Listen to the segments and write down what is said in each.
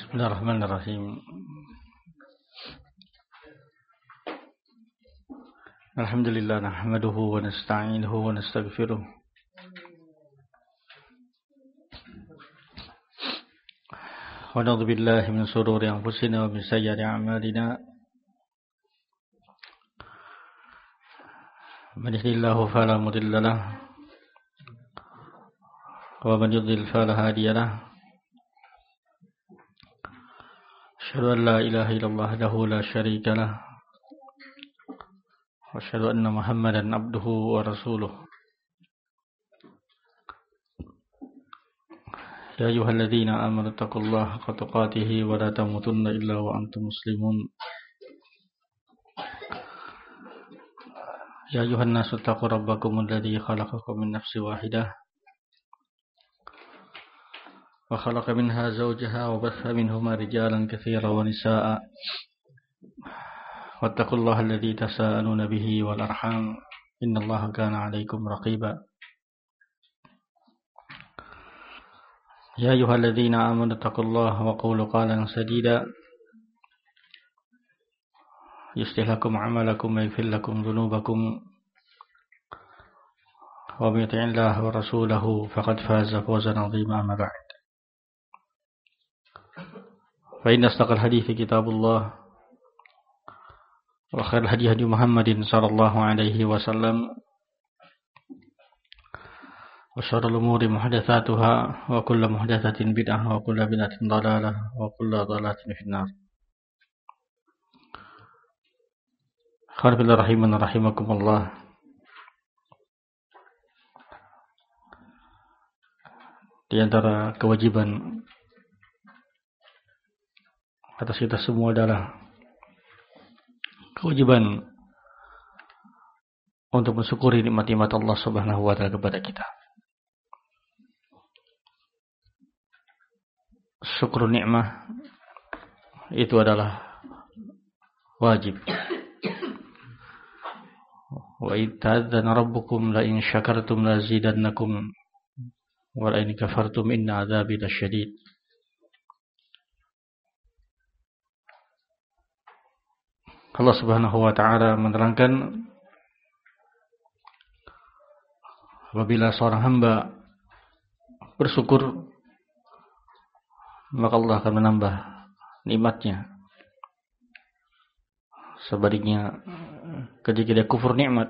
Bismillahirrahmanirrahim. Alhamdulillah nahmaduhu wa nasta'inuhu wa nastaghfiruh. Wa na'udzu billahi min shururi anfusina wa min sayyiati a'malina. Man yahdihillahu fala mudilla lahu wa man yudlil fala hadiya lahu. Asyhadu an la ilaha illallah wahdahu la syarika lahu wa asyhadu anna Muhammadan abduhu wa rasuluh. Ya ayyuhalladzina amanu taqullaha haqqa tuqatih wa la tamutunna illa wa antum muslimun. Ya ayyuhan nasu taqu rabbakumul ladzi khalaqakum min nafsin wahidah wa khalaqa minha zawjaha wa batha minhuma rijalan katsiran wa nisaa'a. Wattaqullaha alladzi tasaaluna bihi wal arham innallaha kana 'alaikum raqiba. Ya ayyuhalladzina amanu taqullaha wa qulu qawlan sadida yuslih lakum a'malakum wa yaghfir lakum dhunubakum wa may yuti'illaha wa rasulahu faqad faza fawzan 'azima. Amma ba'd. Fa inna asdaqal hadithi kitabullah wa khairal hadi hadi Muhammadin sallallahu alaihi wasallam wa syarrul umuri muhdatsatuha wa kullu muhdatsatin bid'ah wa kullu bid'atin dhalalah wa kullu dhalalatin finnar. Khairul rahiman rahimakumullah. Di antara kewajiban atas kita semua adalah kewajiban untuk mensyukuri nikmat-nikmat Allah Subhanahu wa taala kepada kita. Syukur nikmah itu adalah wajib. Wa idzana rabbukum la in syakartum la zidannakum wa la in kafartum inna adzabi lasyadid. Allah Subhanahu wa taala menerangkan apabila seorang hamba bersyukur maka Allah akan menambah nikmatnya. Sebaliknya ketika dia kufur nikmat,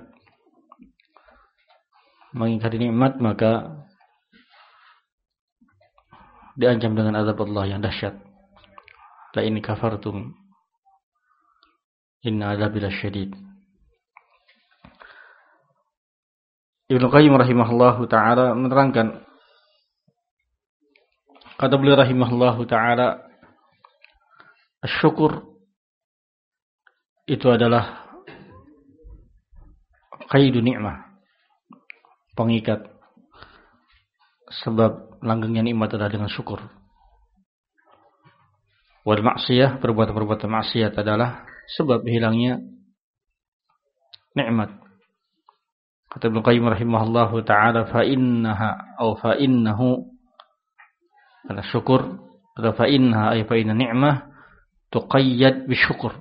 mengingkari nikmat, maka diancam dengan azab Allah yang dahsyat. La in kafartum inna adzabi lasyadid. Ibnu Qayyim rahimahullahu taala menerangkan, kata beliau rahimahullahu taala, syukur itu adalah qaidu nikmah, pengikat sebab langgengnya nikmat adalah dengan syukur. Wal maksiyah, perbuatan-perbuatan maksiat adalah sebab hilangnya nikmat. Kata Ibnu Qayyim rahimahullahu taala, fa innahu, karena syukur, atau fa inna ay fa inna ni'mah tuqayyad bisyukur.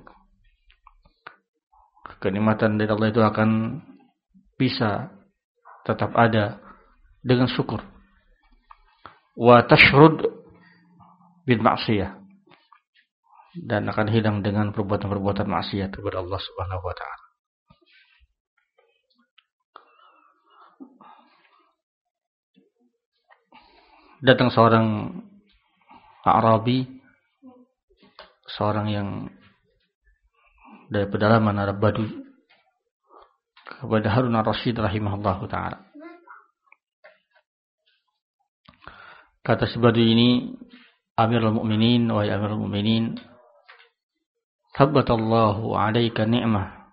Kenikmatan dari Allah itu akan bisa tetap ada dengan syukur. Wa tashrud bil ma'siyah, dan akan hilang dengan perbuatan-perbuatan maksiat kepada Allah Subhanahu wa taala. Datang seorang Arabi, seorang yang dari pedalaman Arab Badu, kepada Harun ar-Rasyid rahimahullahu taala. Kata si Badu ini, Amirul Mukminin, wahai Amirul Mukminin, thabbatallahu 'alaika ni'mah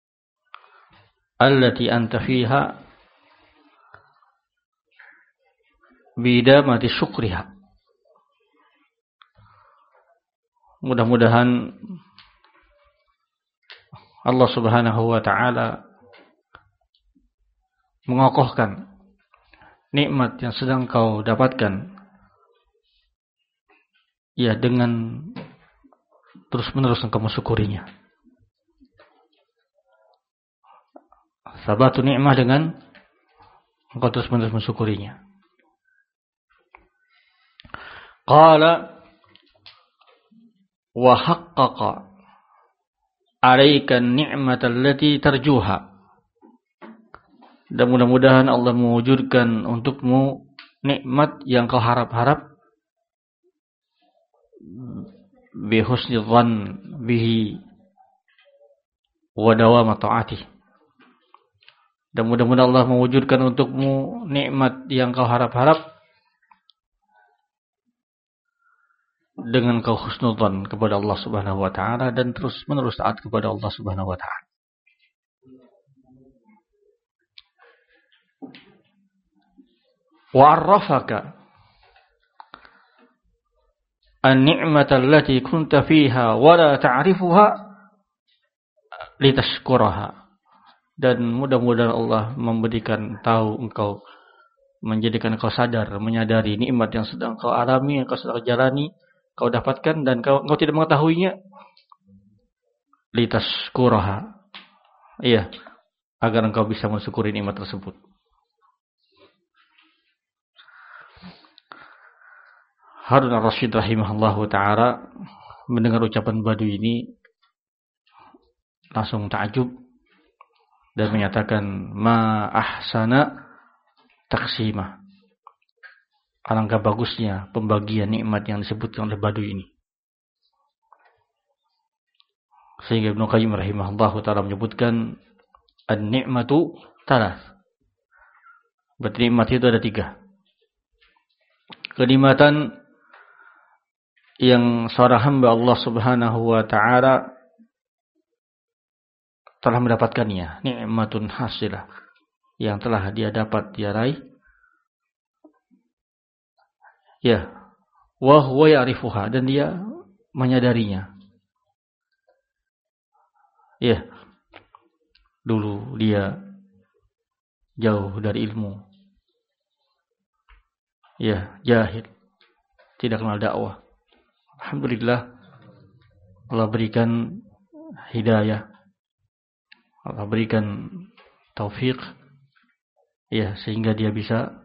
allati anta fiha bidamati syukriha. Mudah-mudahan Allah Subhanahu wa taala mengokohkan nikmat yang sedang kau dapatkan ya dengan terus-menerus engkau mensyukurinya. Sabatu ni'mah dengan engkau terus-menerus mensyukurinya. Qala wa haqqaqa 'alaika an-ni'mata allati tarjuha. Dan mudah-mudahan Allah mewujudkan untukmu nikmat yang kau harap-harap bi husni dhann bihi wa dawam ta'atih. Dan mudah-mudahan Allah mewujudkan untukmu nikmat yang kau harap-harap dengan kau husnudzan kepada Allah Subhanahu wa taala dan terus-menerus taat kepada Allah Subhanahu wa taala. Wa 'arrafaka an-ni'mata allati kunta fiha wa la ta'rifuha litashkuraha. Dan mudah-mudahan Allah memberikan tahu engkau, menjadikan engkau sadar, menyadari nikmat yang sedang kau alami, yang kau sedang jalani, kau dapatkan dan kau tidak mengetahuinya. Litashkuraha. Iya, agar engkau bisa mensyukuri nikmat tersebut. Harun ar-Rasyid rahimahullahu ta'ala mendengar ucapan Badui ini langsung takjub dan menyatakan ma ahsana taqsimah. Alangkah bagusnya pembagian nikmat yang disebutkan oleh Badui ini. Sehingga Ibnu Qayyim rahimahullahu ta'ala menyebutkan an-ni'matu thalath. Berarti nikmat itu ada 3. Kenikmatan yang seorang hamba Allah Subhanahu wa ta'ala telah mendapatkannya, nikmatun hasilah, yang telah dia dapat, dia raih. Ya, wa huwa ya'rifuha, dan dia menyadarinya. Ya, dulu dia jauh dari ilmu. Ya, jahil, tidak kenal dakwah. Alhamdulillah Allah berikan hidayah, Allah berikan taufik, ya, sehingga dia bisa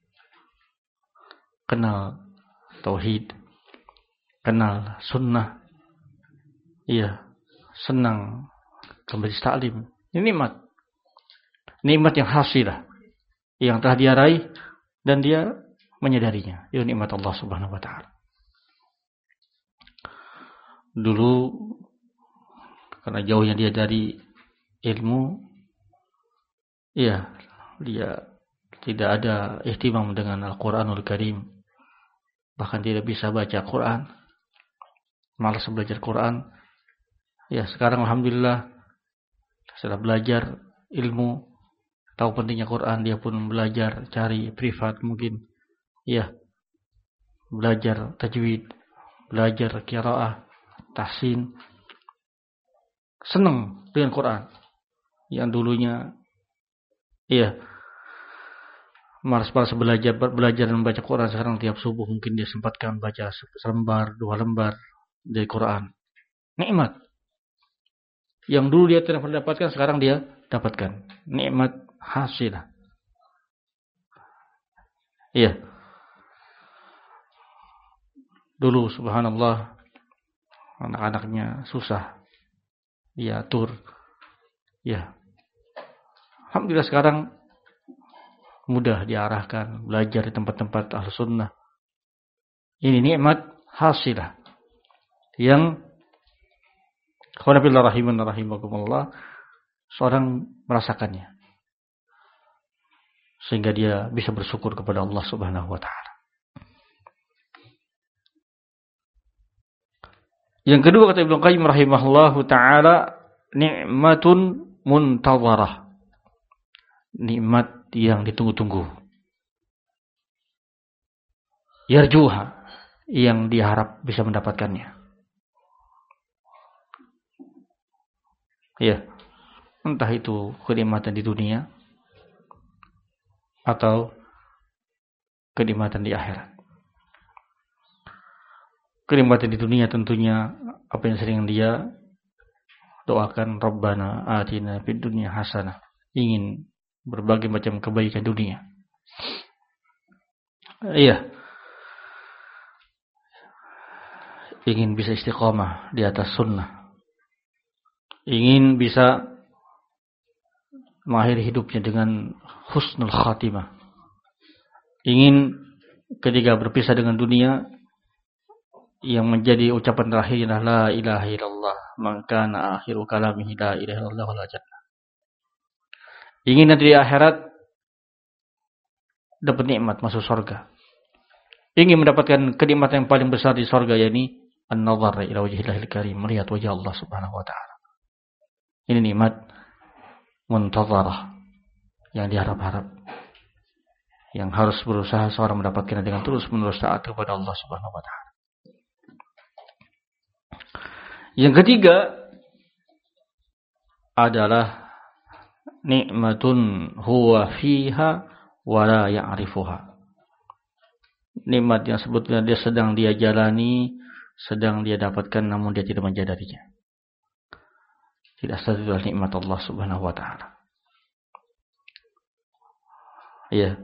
kenal tauhid, kenal sunnah, ya, senang ke majelis taklim. Ini nikmat yang hasilah, yang telah dia raih dan dia menyadarinya. Itu nikmat Allah Subhanahu wa ta'ala. Dulu karena jauhnya dia dari ilmu, ya, dia tidak ada ihtimam dengan Al-Quranul Karim, bahkan tidak bisa baca Quran, malas belajar Quran. Ya, sekarang alhamdulillah setelah belajar ilmu, tahu pentingnya Quran, dia pun belajar, cari privat mungkin, ya, belajar tajwid, belajar qiraah, tahsin, senang dengan Quran. Yang dulunya, iya, malas-malas belajar dan membaca Quran, sekarang tiap subuh mungkin dia sempatkan baca selembar, 2 lembar dari Quran. Nikmat yang dulu dia tidak pernah dapatkan, sekarang dia dapatkan. Nikmat hasilah. Iya. Dulu subhanallah anak-anaknya susah diatur. Ya. Alhamdulillah sekarang mudah diarahkan, belajar di tempat-tempat Ahlus Sunnah. Ini nikmat hasilah yang khawanabillah rahiman rahimakumullah, seorang merasakannya sehingga dia bisa bersyukur kepada Allah Subhanahu wa taala. Yang kedua kata Ibnu Qayyim rahimahullahu taala, nikmatun muntadharah. Nikmat yang ditunggu-tunggu. Yarjuha, yang diharap bisa mendapatkannya. Ya, entah itu kenikmatan di dunia atau kenikmatan di akhirat. kenikmatan di dunia tentunya apa yang sering dia doakan, Rabbana atina fid dunya hasanah, ingin berbagai macam kebaikan dunia. Iya, ingin bisa istiqamah di atas sunnah, ingin bisa mengakhiri hidupnya dengan husnul khatimah, ingin ketika berpisah dengan dunia yang menjadi ucapan terakhir adalah la ilaha illallah, maka akhiru kalamihi la ilaha illallah wal jannah. Ingin nanti di akhirat dapat nikmat masuk surga. Ingin mendapatkan kenikmatan yang paling besar di surga, yakni an-nazar ila wajhillahil karim, melihat wajah Allah Subhanahu wa taala. Ini nikmat muntazarah yang diharap-harap, yang harus berusaha seorang mendapatkan dengan terus-menerus taat kepada Allah Subhanahu wa taala. Yang ketiga adalah nikmatun huwa fiha wa la ya'rifuha. Nikmat yang sebetulnya dia sedang dia jalani, sedang dia dapatkan, namun dia tidak menyadarinya. Tidak sadar adalah nikmat Allah Subhanahu wa taala. Iya.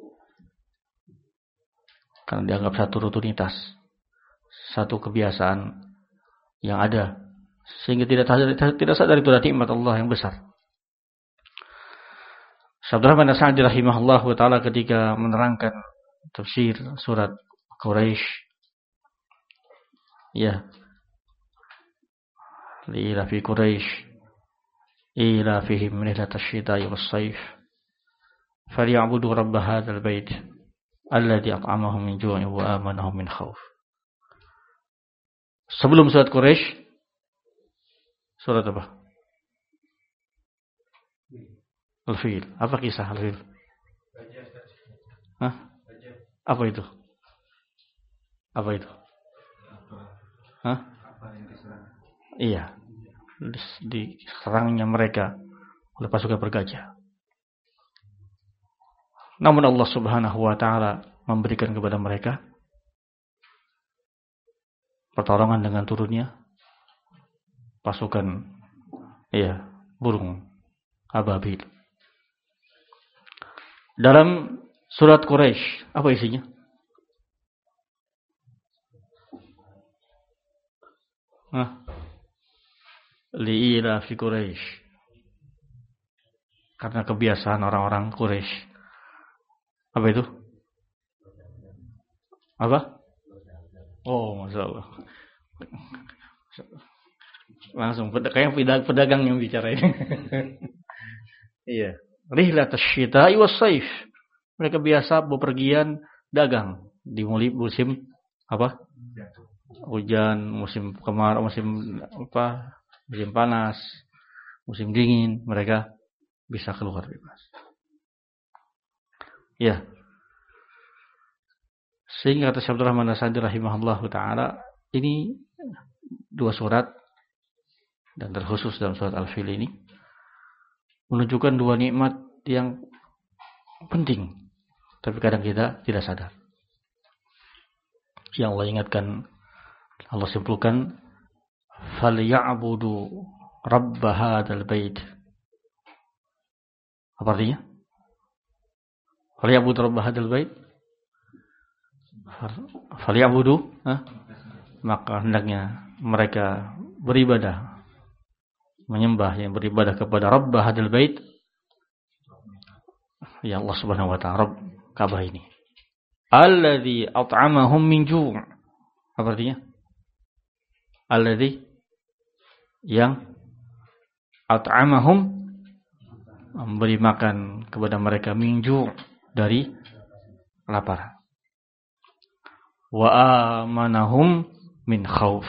Karena dianggap satu rutinitas, satu kebiasaan yang ada, sehingga tidak sadar itu adalah nikmat Allah yang besar. Abdurrahman As-Sa'di rahimahullah taala ketika menerangkan tafsir surat Quraisy, ya, ila fi Quraisy ila fihim rihlatash shita'i was-sayf falyabudu rabb hadzal bait alladzi at'amahum min ju'in wa amanahum min khauf. Sebelum surat Quraisy, surat apa? Al-Fil. Apa kisah Al-Fil? Hah? Apa itu? Apa itu? Hah? Iya. Diserangnya mereka oleh pasukan bergajah. Namun Allah Subhanahu wa taala memberikan kepada mereka pertolongan dengan turunnya pasukan burung ababil. Dalam surat Quraisy apa isinya? Li'ila fi Quraisy. Karena kebiasaan orang-orang Quraisy. Apa itu? Apa? Oh, Masya Allah. Langsung kayak pedagang yang bicara ini. Iya. Rihlatash shita'i was-sayf. Mereka biasa bepergian dagang di musim apa? Hujan, musim kemarau, musim panas, musim dingin, mereka bisa keluar bebas. Ya. Sehingga kata Syekh Abdurrahman As-Sa'di rahimahullah taala, ini dua surat dan terkhusus dalam surat Al-Fil ini menunjukkan dua nikmat yang penting, tapi kadang kita tidak sadar. Yang Allah ingatkan, Allah simpulkan, "Falyabudu rabb hadzal bait." Apa artinya? Falyabudu rabb hadzal bait. Falyabudu, maka hendaknya mereka beribadah, menyembah, yang beribadah kepada rabb hadzal bait, ya Allah Subhanahu wa ta'ala, Rabb Ka'bah ini. Alladzi at'amahum min ju'. Apa artinya? Alladzi, yang at'amahum, memberi makan kepada mereka, min ju', dari lapar. Wa amanahum min khauf.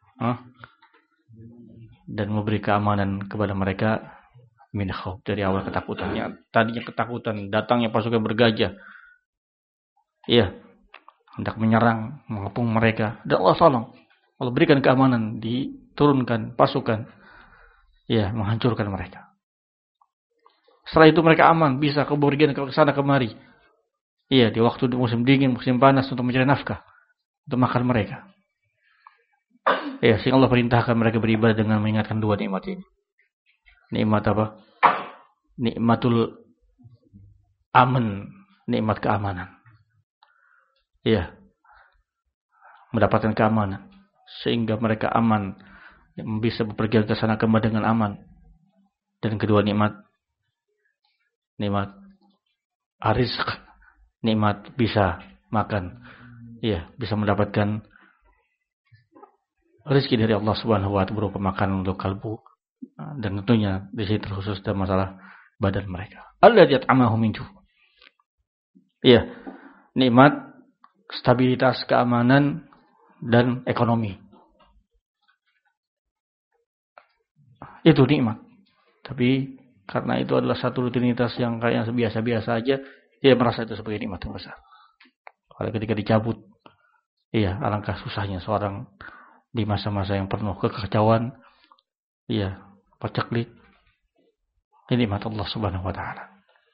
Dan memberi keamanan kepada mereka min khauf, dari awal ketakutannya. Tadinya ketakutan, datangnya pasukan bergajah. Iya, hendak menyerang, mengepung mereka. Dan Allah tolong. Allah berikan keamanan, diturunkan pasukan. Iya, menghancurkan mereka. Setelah itu mereka aman, bisa kebergian ke sana kemari. Iya, di waktu musim dingin, musim panas, untuk mencari nafkah, untuk makan mereka. Ya, sehingga Allah perintahkan mereka beribadah dengan mengingatkan dua nikmat ini. Nikmat apa? Nikmatul aman, nikmat keamanan. Ya, mendapatkan keamanan sehingga mereka aman, bisa bepergian ke sana kemari dengan aman. Dan kedua nikmat rizq, nikmat bisa makan, ya, bisa mendapatkan rezeki dari Allah Subhanahu wa taala berupa makanan untuk kalbu, dan tentunya di sini terkhusus dalam masalah badan mereka. Alladzi at'amahum min ju'. Iya, nikmat stabilitas, keamanan dan ekonomi. Itu nikmat. Tapi karena itu adalah satu rutinitas yang kayak biasa-biasa aja, dia merasa itu sebagai nikmat yang besar. Kalau ketika dicabut, iya, alangkah susahnya seorang di masa-masa yang penuh kekacauan, iya, paceklik. Ini nikmat Allah Subhanahu wa taala.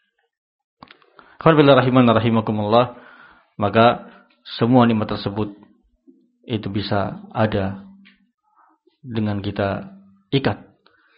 Qul rahimakumullah, maka semua nikmat tersebut itu bisa ada dengan kita ikat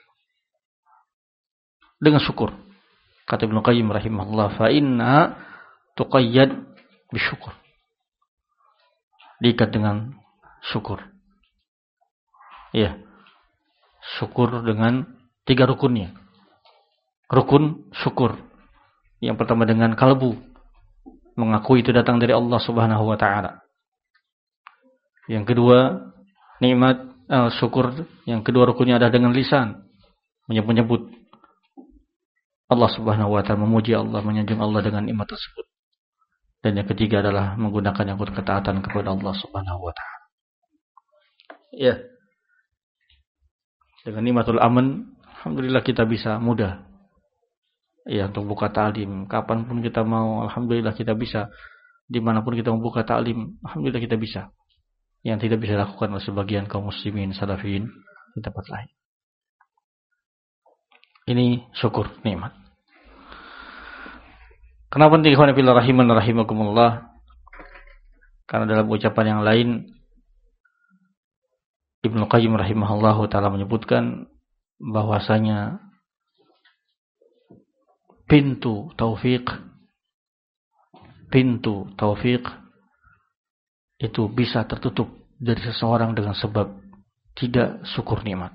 dengan syukur. Kata Ibnu Qayyim rahimahullah, fa inna tuqayyad bisyukur. Diikat dengan syukur. Iya. Syukur dengan 3 rukunnya. Rukun syukur. Yang pertama dengan kalbu, mengakui itu datang dari Allah Subhanahu wa taala. Yang kedua, nikmat syukur, yang kedua rukunnya adalah dengan lisan, menyebut Allah Subhanahu wa taala, memuji Allah, menyanjung Allah dengan nikmat tersebut. Dan yang ketiga adalah menggunakan yang ketaatan kepada Allah Subhanahu wa taala. Ya. Dengan nikmatul aman, alhamdulillah kita bisa mudah, ya, untuk buka ta'lim. Kapanpun kita mau, alhamdulillah kita bisa. Dimanapun kita membuka ta'lim, alhamdulillah kita bisa. Yang tidak bisa dilakukan oleh sebagian kaum muslimin salafin di tempat lain. Ini syukur nikmat. Kenapa penting ikhwan fillah rahimakumullah? Karena dalam ucapan yang lain Ibnu Qayyim rahimahullahu taala menyebutkan bahwasanya pintu taufik itu bisa tertutup dari seseorang dengan sebab tidak syukur nikmat.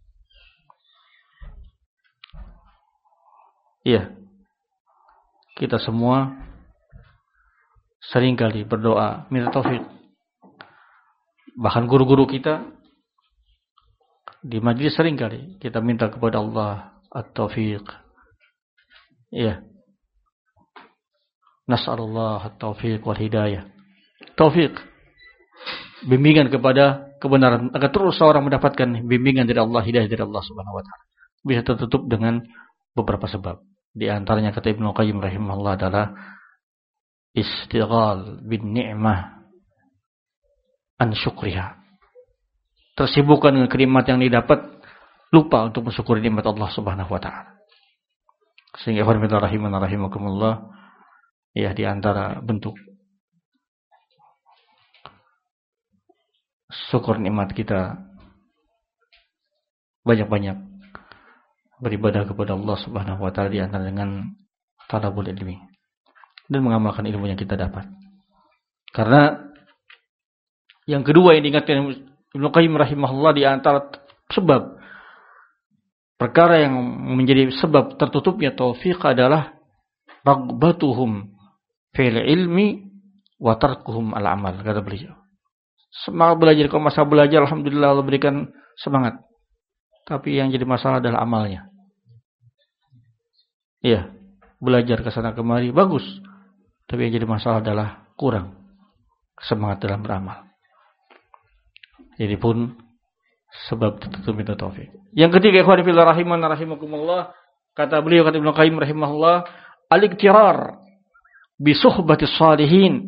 Iya. Kita semua seringkali berdoa minta taufik. Bahkan guru-guru kita di majlis seringkali kita minta kepada Allah at-taufiq. Iya. Nas'alullah at-taufiq wal hidayah. Taufik, bimbingan kepada kebenaran, agar terus seorang mendapatkan bimbingan dari Allah, hidayah dari Allah Subhanahu wa taala. Bisa tertutup dengan beberapa sebab. Di antaranya kata Ibnu Qayyim rahimahullah adalah istighal bin ni'mah an syukriha. Tersibukkan dengan nikmat yang didapat, lupa untuk mensyukuri nikmat Allah Subhanahu wa taala. Sehingga rahimakumullah, ya, di antara bentuk syukur nikmat kita banyak-banyak beribadah kepada Allah Subhanahu wa taala, di antara dengan talabul ilmi dan mengamalkan ilmu yang kita dapat. Karena yang kedua yang diingatkan Ibnu Qayyim rahimahullah, di antara sebab perkara yang menjadi sebab tertutupnya taufik adalah ragbatuhum fil ilmi wa tarkuhum al amal, kata beliau. Semangat belajar, kalau masalah belajar alhamdulillah Allah berikan semangat. Tapi yang jadi masalah adalah amalnya. Iya, belajar ke sana kemari bagus. Tapi yang jadi masalah adalah kurang semangat dalam beramal. Jadi pun sebab tertutupnya taufik. Yang ketiga, ikhwan fillah rahimakumullah, kata beliau, kata Ibnu Qayyim rahimahullah, al-iktirar bi suhbati shalihin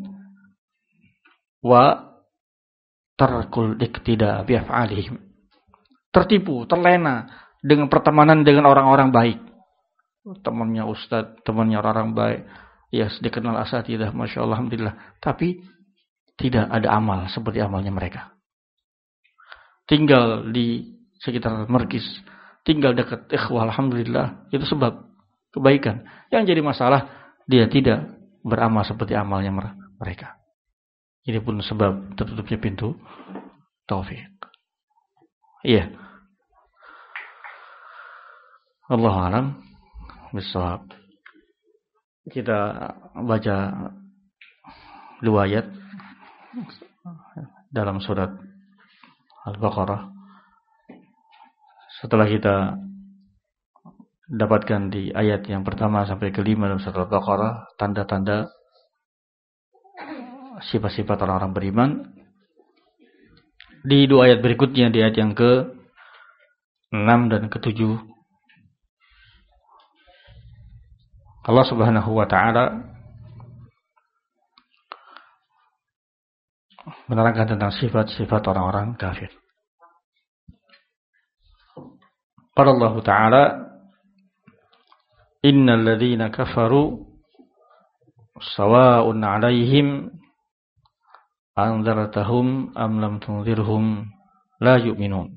wa tarkul iktida bi af'alihim. Tertipu, terlena dengan pertemanan dengan orang-orang baik. Temannya ustaz, temannya orang baik, ya, dikenal asatidah, masya Allah, alhamdulillah. Tapi tidak ada amal seperti amalnya mereka. tinggal di sekitar markis, tinggal dekat ikhwah, alhamdulillah, itu sebab kebaikan. Yang jadi masalah, dia tidak beramal seperti amalnya mereka. Ini pun sebab tertutupnya pintu taufik. Iya. Allahu a'lam bishawab. Kita baca 2 ayat dalam surat Al-Baqarah. Setelah kita dapatkan di ayat yang pertama sampai ke-5 dalam surat Al-Baqarah tanda-tanda sifat-sifat orang-orang beriman, di 2 ayat berikutnya, di ayat yang ke-6 dan ke-7, Allah Subhanahu wa taala menerangkan tentang sifat-sifat orang-orang kafir. Qala Allah taala, innal ladzina kafaru sawa'un 'alaihim anzartahum am lam tunzirhum la yu'minun.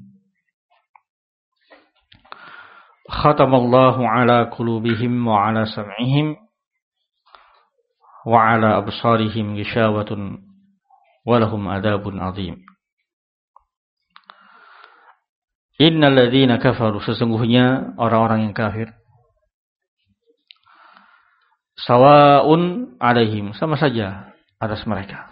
Khatamallahu 'ala qulubihim wa 'ala sam'ihim wa 'ala absarihim ghishawatun wa lahum 'adzabun 'adzim. Innal ladzina kafaru, sesungguhnya orang-orang yang kafir, sawa'un 'alaihim, sama saja atas mereka.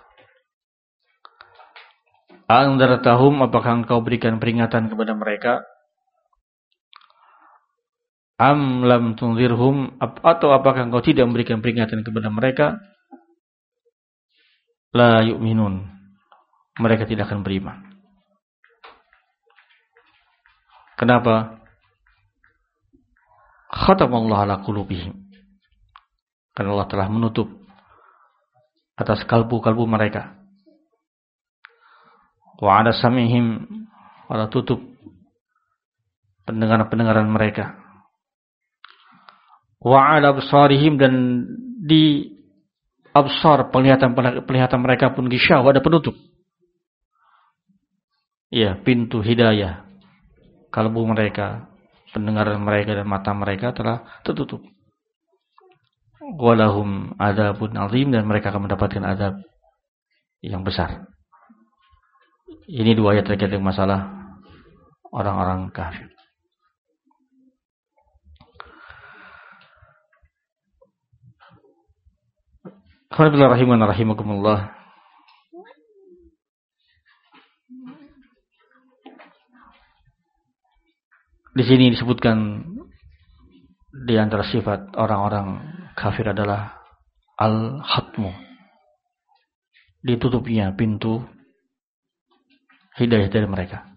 Anzartahum, apakah engkau berikan peringatan kepada mereka? Am lam tunzirhum, atau apakah engkau tidak memberikan peringatan kepada mereka? La yu'minun, mereka tidak akan beriman. Kenapa? Khatamallahu ala qulubihim, karena Allah telah menutup atas kalbu-kalbu mereka. Wa ala sam'ihim, Allah tutup pendengaran-pendengaran mereka. Wa ala absarihim, dan di absar, penglihatan mereka pun gisyaw, ada penutup. Ya, pintu hidayah kalbu mereka, pendengaran mereka dan mata mereka telah tertutup. Walahum adzabun 'adzim, dan mereka akan mendapatkan azab yang besar. Ini 2 ayat terkait dengan masalah orang-orang kafir. Alhamdulillah rahimakumullah. Di sini disebutkan di antara sifat orang-orang kafir adalah al-khatmu, ditutupnya pintu hidayah dari mereka.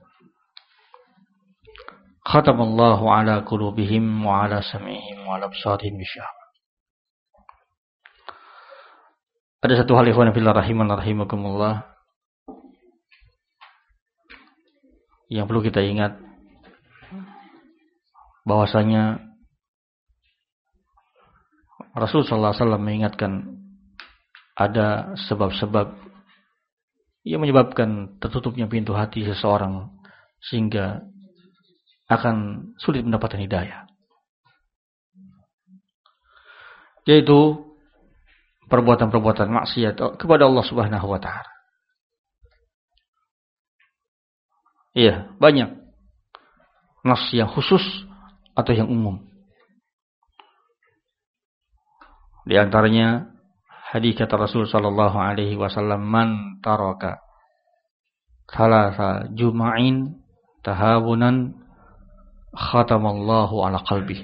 Khatamallahu ala qulubihim wa ala sam'ihim wa ala absarihim ghishawah. Ada satu hal, ikhwan fillah rahimakumullah, yang perlu kita ingat, bahwasanya Rasul sallallahu alaihi wasallam mengingatkan ada sebab-sebab yang menyebabkan tertutupnya pintu hati seseorang sehingga akan sulit mendapatkan hidayah, yaitu perbuatan-perbuatan maksiat kepada Allah Subhanahu wa taala. Iya, banyak nas yang khusus atau yang umum. Di antaranya hadis kata Rasul sallallahu alaihi wasallam, man taraka thalatha juma'in tahabunan khatamallahu ala qalbi.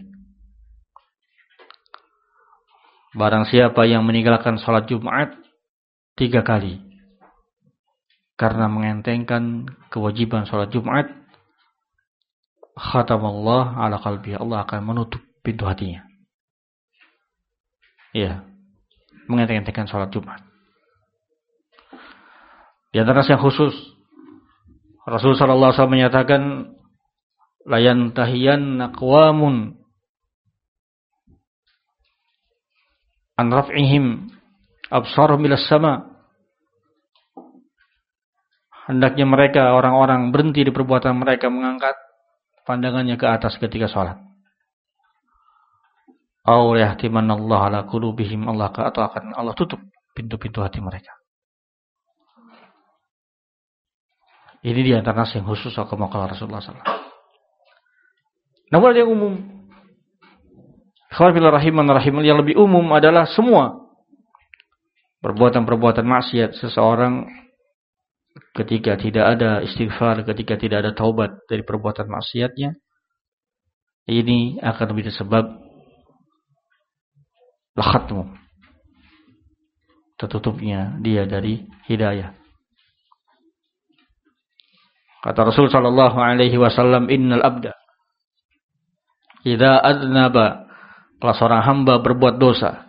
Barang siapa yang meninggalkan salat Jumat 3 kali karena mengentengkan kewajiban salat Jumat, khatamallahu ala qalbi, Allah akan menutup pintu hatinya. Ya, mengenteng-entengkan salat Jumat. Di antara yang khusus, Rasul sallallahu alaihi wasallam menyatakan, la yantahiyanna aqwamun an raf'ihim absarhum ila sama hendaknya mereka orang-orang berhenti di perbuatan mereka, mengangkat pandangannya ke atas ketika sholat. Aw yahtimanallahu ala qulubihim, atau akan Allah tutup pintu-pintu hati mereka. Ini di antara nas yang khusus kama qala Rasulullah sallallahu alaihi wasallam. Namun ada yang umum. Ikhwan fillah rahiman yang lebih umum adalah semua perbuatan-perbuatan maksiat seseorang ketika tidak ada istighfar, ketika tidak ada taubat dari perbuatan maksiatnya, ini akan menjadi sebab lakhatmu, tertutupnya dia dari hidayah. Kata Rasul sallallahu alaihi wasallam, innal abda idza adnaba, kalau seorang hamba berbuat dosa,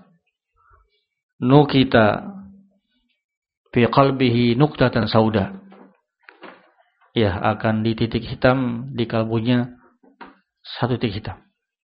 nukita fi qalbihi nuqtatan sauda, ya akan di titik hitam di kalbunya satu titik hitam.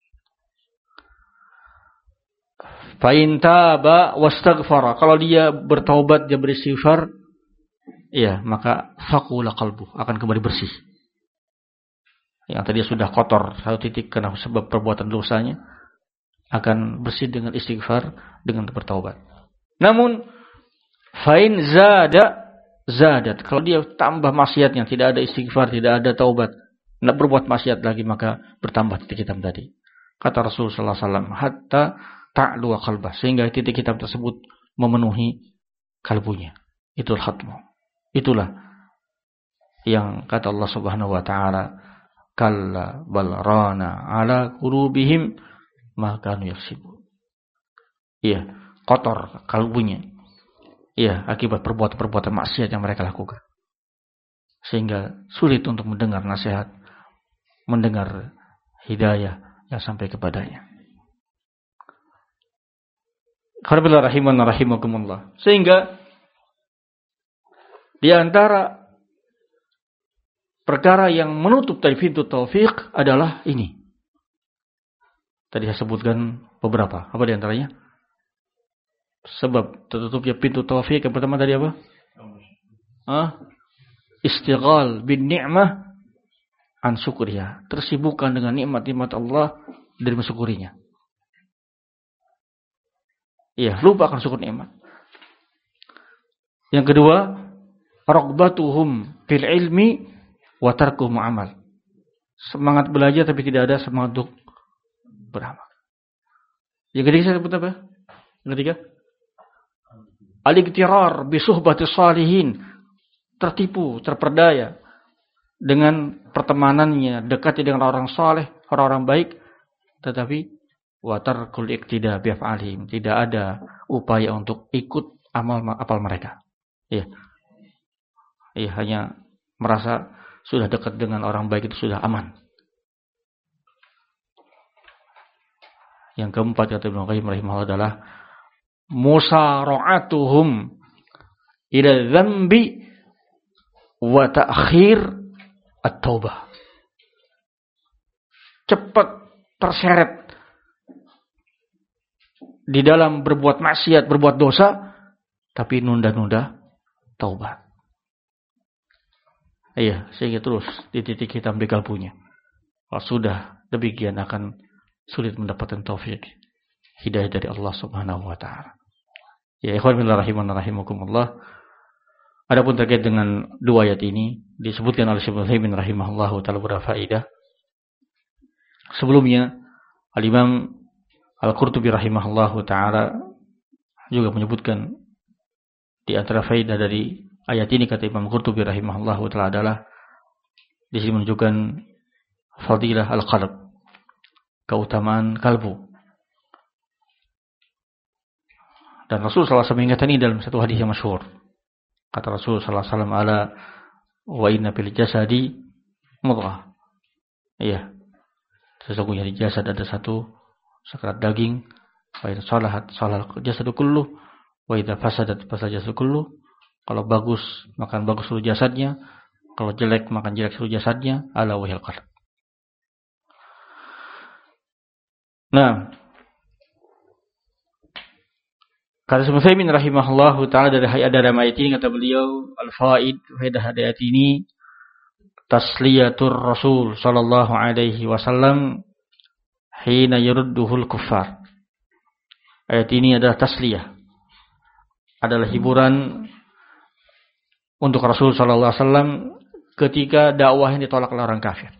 Fa in taba wastaghfara, kalau dia bertaubat, dia beristighfar, ya maka faqula qalbu, akan kembali bersih. Yang tadi sudah kotor satu titik karena sebab perbuatan dosanya, akan bersih dengan istighfar, dengan bertaubat. Namun fain zadat, kalau dia tambah maksiatnya, tidak ada istighfar, tidak ada taubat, tidak berbuat maksiat lagi, maka bertambah titik hitam tadi. Kata Rasul sallallahu alaihi wasallam, hatta ta'lu qalbah, sehingga titik hitam tersebut memenuhi kalbunya. Itulah khatmu. Itulah yang kata Allah Subhanahu wa taala, kalla bal rana ala qulubihim ma kanu yaksibun. Iya, kotor kalbunya. Iya, akibat perbuatan-perbuatan maksiat yang mereka lakukan. Sehingga sulit untuk mendengar nasihat, mendengar hidayah yang sampai kepadanya. Alhamdulillah rahiman rahimakumullah. Sehingga di antara perkara yang menutup dari pintu taufik adalah ini. Tadi saya sebutkan beberapa. Apa di antaranya? Sebab tertutupnya pintu taufik yang pertama tadi apa? Istighal bin ni'mah an syukriha. Tersibukkan dengan nikmat-nikmat Allah dari mensyukurinya. Iya, lupa akan syukur nikmat. Yang kedua, raghbatuhum fil ilmi wa tarkuhum amal. Semangat belajar tapi tidak ada semangat untuk beramal. Yang ketiga saya sebut apa? Yang ketiga, al-iktirar bi suhbati salihin. Tertipu, terperdaya dengan pertemanannya, dekat dengan orang saleh, orang-orang baik, tetapi wa tarkul iqtida bi af'alihim, tidak ada upaya untuk ikut amal mereka. Iya. Iya, hanya merasa sudah dekat dengan orang baik itu sudah aman. Yang keempat kata Ibnu Qayyim rahimahullah adalah musara'atuhum ila dzambi wa ta'khir at-taubah. Cepat terseret di dalam berbuat maksiat, berbuat dosa, tapi nunda-nunda taubat. Iya, sehingga terus di titik hitam di kalbunya. Kalau sudah demikian akan sulit mendapatkan taufik hidayah dari Allah Subhanahu wa taala. Ya, ikhwan fillah rahiman rahimakumullah. Adapun terkait dengan dua ayat ini disebutkan oleh Syekh Utsaimin rahimahullahu taala beberapa faedah. Sebelumnya Al-Imam Al-Qurtubi rahimahullahu taala juga menyebutkan di antara faedah dari ayat ini, kata Imam Qurtubi rahimahullahu taala adalah di sini menunjukkan fadilah al-qalb, keutamaan kalbu. Dan Rasul sallallahu alaihi wasallam mengingatkan ini dalam satu hadis yang masyhur. Kata Rasul sallallahu alaihi wasallam, ala wa inna fil jasadi mudghah. Iya. Sesungguhnya di jasad ada satu sekerat daging, wa idza salahat salal jasadu kullu, wa idza fasadat fasad jasadu kullu. Kalau bagus, maka bagus seluruh jasadnya. Kalau jelek, maka jelek seluruh jasadnya. Ala wahil qalb. Nah, Kata Syekh Utsaimin rahimahullahu taala dari ayat ini, kata beliau, al-fawaid faedah ayat ini, tasliyatur Rasul sallallahu alaihi wasallam hina yurduhul kuffar. Ayat ini adalah tasliyah, adalah hiburan untuk Rasul sallallahu alaihi wasallam ketika dakwah yang ditolak oleh orang kafir.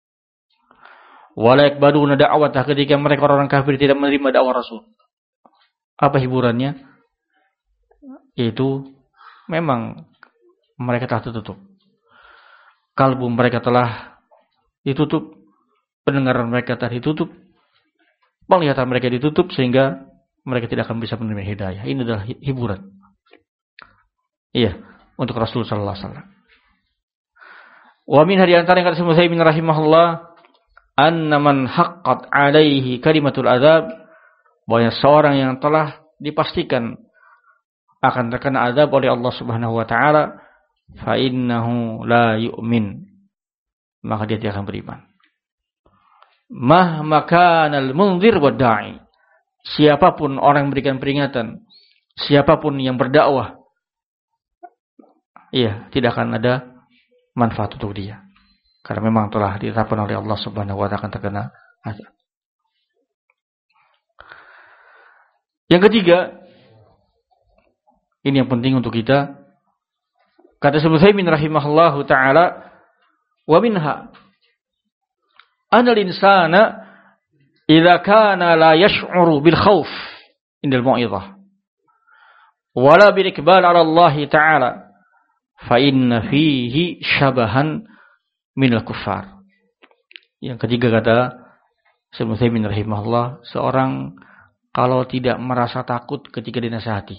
Wala yakbaduna da'watah, ketika mereka orang kafir tidak menerima dakwah Rasul. Apa hiburannya? Yaitu memang mereka telah tertutup. Kalbu mereka telah ditutup, pendengaran mereka telah ditutup, penglihatan mereka ditutup, sehingga mereka tidak akan bisa menerima hidayah. Ini adalah hiburan. Iya, untuk Rasul sallallahu alaihi wasallam. Wa min hadi antara yang kata Syekh Utsaimin rahimahullah, anna man haqqat alaihi kalimatul azab, bahwa seorang yang telah dipastikan akan terkena azab oleh Allah Subhanahu wa taala, fa innahu la yu'min, maka dia tidak akan beriman. Mahma kanal munzir wa da'i, siapapun orang yang memberikan peringatan, siapapun yang berdakwah, tidak akan ada manfaat untuk dia, karena memang telah ditetapkan oleh Allah Subhanahu wa taala akan terkena azab. Yang ketiga, ini yang penting untuk kita. Kata Syekh Utsaimin rahimahullahu taala, wa minha anna al-insana idza kana la yash'uru bil khauf indal mau'izah wala bil ikbal 'ala Allah ta'ala fa inna fihi syabahan min al-kuffar. Yang ketiga, kata Syekh Utsaimin rahimahullah, seorang kalau tidak merasa takut ketika dinasihati,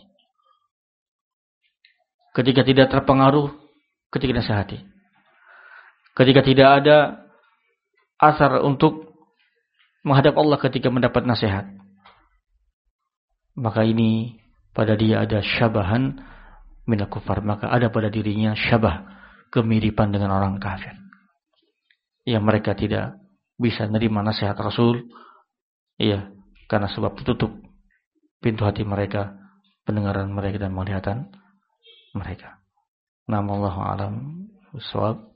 ketika tidak terpengaruh ketika dinasihati, ketika tidak ada asar untuk menghadap Allah ketika mendapat nasihat, maka ini pada dia ada syabahan minal kufar, maka ada pada dirinya syabah, kemiripan dengan orang kafir, yang mereka tidak bisa menerima nasihat Rasul, karena sebab tutup pintu hati mereka, pendengaran mereka dan penglihatan mereka. Namallahu a'lam bishawab.